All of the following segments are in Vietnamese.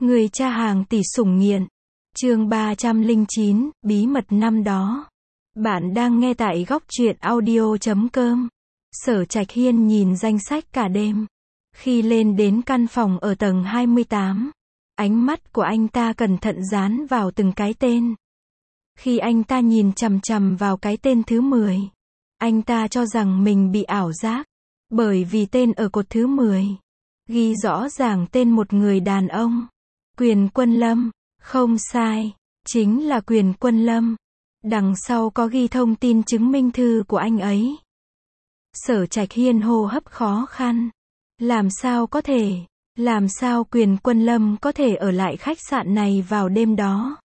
Người cha hàng tỷ sủng nghiện. Chương 309, bí mật năm đó. Bạn đang nghe tại góc truyện audio.com. Sở Trạch Hiên nhìn danh sách cả đêm. Khi lên đến căn phòng ở tầng 28, ánh mắt của anh ta cẩn thận dán vào từng cái tên. Khi anh ta nhìn chằm chằm vào cái tên thứ 10, anh ta cho rằng mình bị ảo giác, bởi vì tên ở cột thứ 10 ghi rõ ràng tên một người đàn ông. Quyền Quân Lâm. Không sai, chính là Quyền Quân Lâm. Đằng sau có ghi thông tin chứng minh thư của anh ấy. Sở Trạch Hiên hô hấp khó khăn. Làm sao có thể? Làm sao Quyền Quân Lâm có thể ở lại khách sạn này vào đêm đó?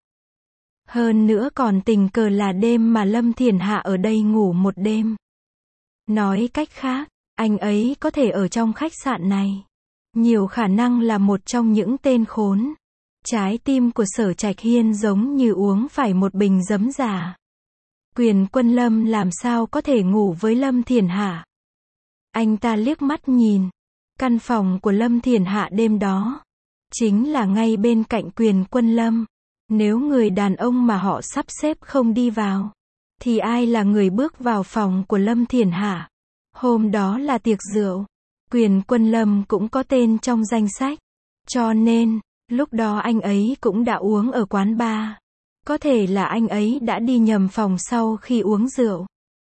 Hơn nữa còn tình cờ là đêm mà Lâm Thiền Hạ ở đây ngủ một đêm. Nói cách khác, anh ấy có thể ở trong khách sạn này. Nhiều khả năng là một trong những tên khốn. Trái tim của Sở Trạch Hiên giống như uống phải một bình giấm giả. Quyền Quân Lâm làm sao có thể ngủ với Lâm Thiền Hạ? Anh ta liếc mắt nhìn. Căn phòng của Lâm Thiền Hạ đêm đó chính là ngay bên cạnh Quyền Quân Lâm. Nếu người đàn ông mà họ sắp xếp không đi vào, thì ai là người bước vào phòng của Lâm Thiền Hạ? Hôm đó là tiệc rượu. Quyền Quân Lâm cũng có tên trong danh sách. Cho nên, lúc đó anh ấy cũng đã uống ở quán bar. Có thể là anh ấy đã đi nhầm phòng sau khi uống rượu.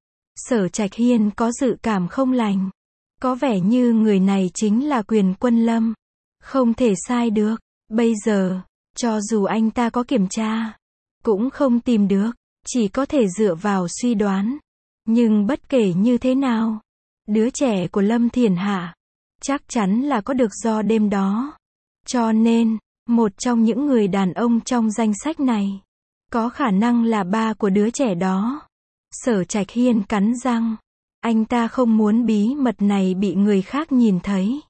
Sở Trạch Hiên có dự cảm không lành. Có vẻ như người này chính là Quyền Quân Lâm. Không thể sai được. Bây giờ, cho dù anh ta có kiểm tra, cũng không tìm được. Chỉ có thể dựa vào suy đoán. Nhưng bất kể như thế nào, đứa trẻ của Lâm Thiền Hạ chắc chắn là có được do đêm đó. Cho nên, một trong những người đàn ông trong danh sách này có khả năng là ba của đứa trẻ đó. Sở Trạch Hiên cắn răng. Anh ta không muốn bí mật này bị người khác nhìn thấy.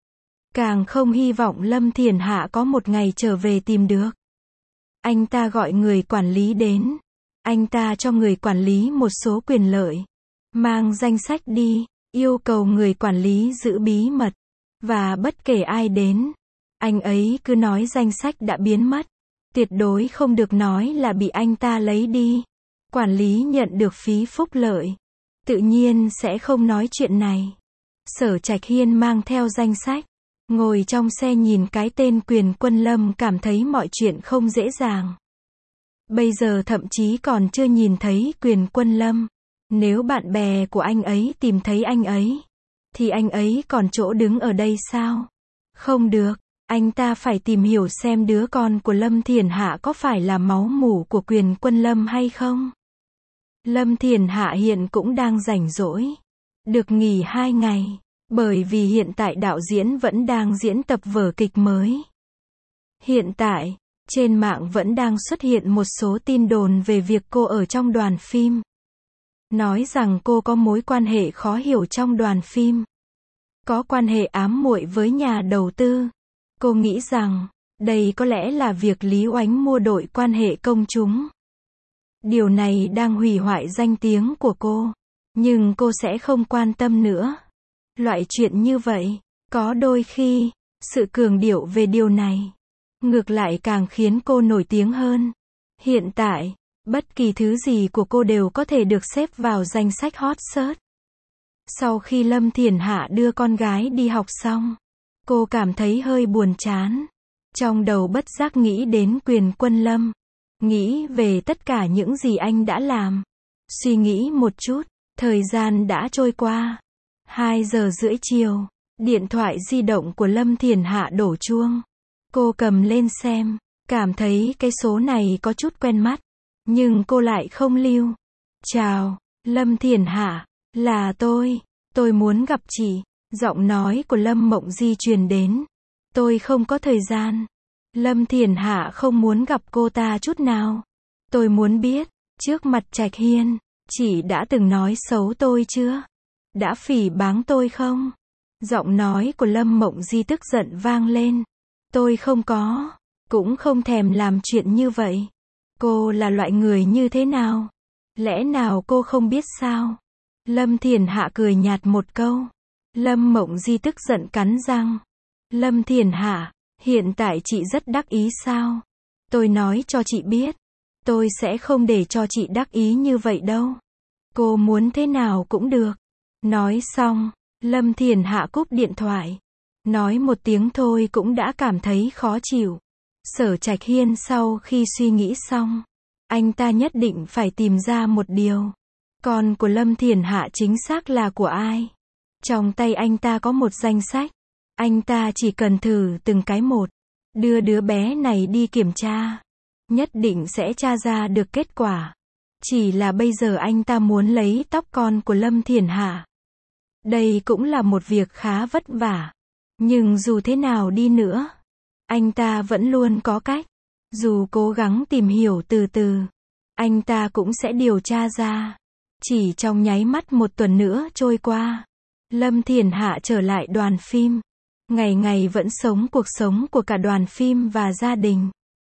Càng không hy vọng Lâm Thiền Hạ có một ngày trở về tìm được. Anh ta gọi người quản lý đến. Anh ta cho người quản lý một số quyền lợi. Mang danh sách đi, yêu cầu người quản lý giữ bí mật. Và bất kể ai đến, anh ấy cứ nói danh sách đã biến mất. Tuyệt đối không được nói là bị anh ta lấy đi. Quản lý nhận được phí phúc lợi, tự nhiên sẽ không nói chuyện này. Sở Trạch Hiên mang theo danh sách, ngồi trong xe nhìn cái tên Quyền Quân Lâm cảm thấy mọi chuyện không dễ dàng. Bây giờ thậm chí còn chưa nhìn thấy Quyền Quân Lâm. Nếu bạn bè của anh ấy tìm thấy anh ấy, thì anh ấy còn chỗ đứng ở đây sao? Không được, anh ta phải tìm hiểu xem đứa con của Lâm Thiền Hạ có phải là máu mủ của Quyền Quân Lâm hay không. Lâm Thiền Hạ hiện cũng đang rảnh rỗi, được nghỉ 2 ngày, bởi vì hiện tại đạo diễn vẫn đang diễn tập vở kịch mới. Hiện tại, trên mạng vẫn đang xuất hiện một số tin đồn về việc cô ở trong đoàn phim. Nói rằng cô có mối quan hệ khó hiểu trong đoàn phim. Có quan hệ ám muội với nhà đầu tư. Cô nghĩ rằng, đây có lẽ là việc Lý Oánh mua đội quan hệ công chúng. Điều này đang hủy hoại danh tiếng của cô. Nhưng cô sẽ không quan tâm nữa. Loại chuyện như vậy, có đôi khi, sự cường điệu về điều này, ngược lại càng khiến cô nổi tiếng hơn. Hiện tại, bất kỳ thứ gì của cô đều có thể được xếp vào danh sách hot search. Sau khi Lâm Thiền Hạ đưa con gái đi học xong, cô cảm thấy hơi buồn chán. Trong đầu bất giác nghĩ đến Quyền Quân Lâm. Nghĩ về tất cả những gì anh đã làm. Suy nghĩ một chút, thời gian đã trôi qua. 2 giờ rưỡi chiều, điện thoại di động của Lâm Thiền Hạ đổ chuông. Cô cầm lên xem, cảm thấy cái số này có chút quen mắt. Nhưng cô lại không lưu. Chào, Lâm Thiền Hạ, là tôi muốn gặp chị. Giọng nói của Lâm Mộng Di truyền đến. Tôi không có thời gian. Lâm Thiền Hạ không muốn gặp cô ta chút nào. Tôi muốn biết, trước mặt Trạch Hiên, chị đã từng nói xấu tôi chưa? Đã phỉ báng tôi không? Giọng nói của Lâm Mộng Di tức giận vang lên. Tôi không có, cũng không thèm làm chuyện như vậy. Cô là loại người như thế nào? Lẽ nào cô không biết sao? Lâm Thiền Hạ cười nhạt một câu. Lâm Mộng Di tức giận cắn răng. Lâm Thiền Hạ, Hiện tại chị rất đắc ý sao? Tôi nói cho chị biết, tôi sẽ không để cho chị đắc ý như vậy đâu. Cô muốn thế nào cũng được. Nói xong, Lâm Thiển Hạ cúp điện thoại. Nói một tiếng thôi cũng đã cảm thấy khó chịu. Sở Trạch Hiên sau khi suy nghĩ xong, anh ta nhất định phải tìm ra một điều. Con của Lâm Thiển Hạ chính xác là của ai? Trong tay anh ta có một danh sách. Anh ta chỉ cần thử từng cái một. Đưa đứa bé này đi kiểm tra. Nhất định sẽ tra ra được kết quả. Chỉ là bây giờ anh ta muốn lấy tóc con của Lâm Thiển Hạ. Đây cũng là một việc khá vất vả. Nhưng dù thế nào đi nữa, anh ta vẫn luôn có cách. Dù cố gắng tìm hiểu từ từ, anh ta cũng sẽ điều tra ra. Chỉ trong nháy mắt một tuần nữa trôi qua, Lâm Thiển Hạ trở lại đoàn phim. Ngày ngày vẫn sống cuộc sống của cả đoàn phim và gia đình.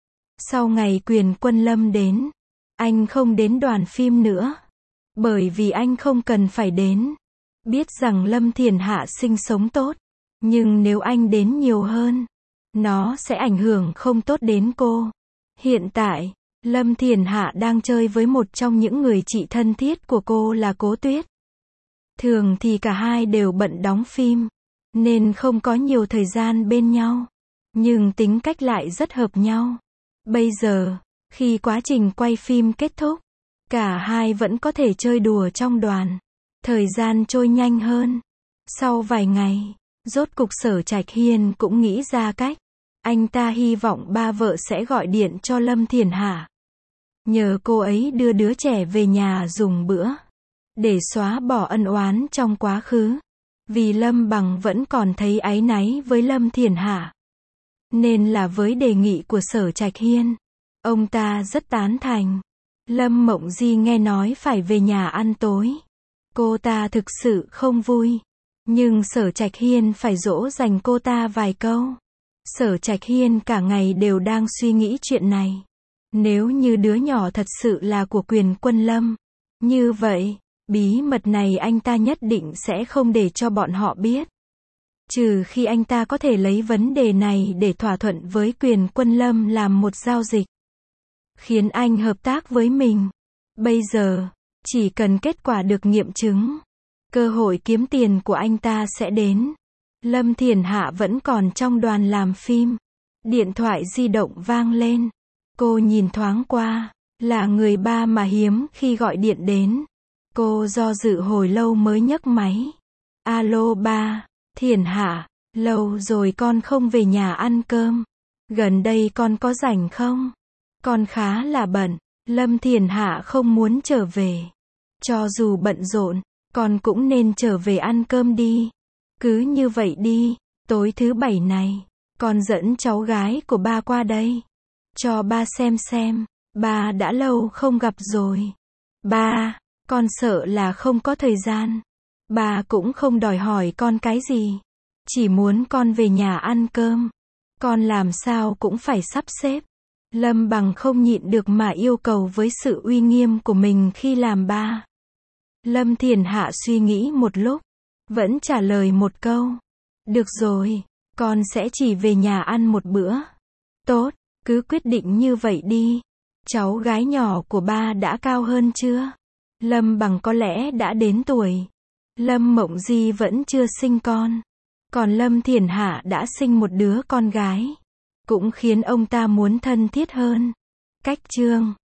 Sau ngày Quyền Quân Lâm đến, anh không đến đoàn phim nữa. Bởi vì anh không cần phải đến. Biết rằng Lâm Thiển Hạ sinh sống tốt. Nhưng nếu anh đến nhiều hơn, nó sẽ ảnh hưởng không tốt đến cô. Hiện tại, Lâm Thiển Hạ đang chơi với một trong những người chị thân thiết của cô là Cố Tuyết. Thường thì cả hai đều bận đóng phim, nên không có nhiều thời gian bên nhau. Nhưng tính cách lại rất hợp nhau. Bây giờ, khi quá trình quay phim kết thúc, cả hai vẫn có thể chơi đùa trong đoàn. Thời gian trôi nhanh hơn. Sau vài ngày, rốt cục Sở Trạch Hiên cũng nghĩ ra cách. Anh ta hy vọng ba vợ sẽ gọi điện cho Lâm Thiển Hạ. Nhờ cô ấy đưa đứa trẻ về nhà dùng bữa. Để xóa bỏ ân oán trong quá khứ. Vì Lâm Bằng vẫn còn thấy áy náy với Lâm Thiển Hạ. Nên là với đề nghị của Sở Trạch Hiên, ông ta rất tán thành. Lâm Mộng Di nghe nói phải về nhà ăn tối. Cô ta thực sự không vui. Nhưng Sở Trạch Hiên phải dỗ dành cô ta vài câu. Sở Trạch Hiên cả ngày đều đang suy nghĩ chuyện này. Nếu như đứa nhỏ thật sự là của Quyền Quân Lâm, như vậy, bí mật này anh ta nhất định sẽ không để cho bọn họ biết. Trừ khi anh ta có thể lấy vấn đề này để thỏa thuận với Quyền Quân Lâm làm một giao dịch. Khiến anh hợp tác với mình. Bây giờ, chỉ cần kết quả được nghiệm chứng, cơ hội kiếm tiền của anh ta sẽ đến. Lâm Thiển Hạ vẫn còn trong đoàn làm phim. Điện thoại di động vang lên. Cô nhìn thoáng qua, là người ba mà hiếm khi gọi điện đến. Cô do dự hồi lâu mới nhấc máy. Alo ba, Thiển Hạ, lâu rồi con không về nhà ăn cơm. Gần đây con có rảnh không? Con khá là bận. Lâm Thiển Hạ không muốn trở về. Cho dù bận rộn, con cũng nên trở về ăn cơm đi. Cứ như vậy đi, tối thứ bảy này, con dẫn cháu gái của ba qua đây. Cho ba xem, ba đã lâu không gặp rồi. Ba, con sợ là không có thời gian. Ba cũng không đòi hỏi con cái gì. Chỉ muốn con về nhà ăn cơm. Con làm sao cũng phải sắp xếp. Lâm Bằng không nhịn được mà yêu cầu với sự uy nghiêm của mình khi làm ba. Lâm Thiển Hạ suy nghĩ một lúc, vẫn trả lời một câu. Được rồi, con sẽ chỉ về nhà ăn một bữa. Tốt, cứ quyết định như vậy đi. Cháu gái nhỏ của ba đã cao hơn chưa? Lâm Bằng có lẽ đã đến tuổi. Lâm Mộng Di vẫn chưa sinh con. Còn Lâm Thiển Hạ đã sinh một đứa con gái. Cũng khiến ông ta muốn thân thiết hơn. Cách chương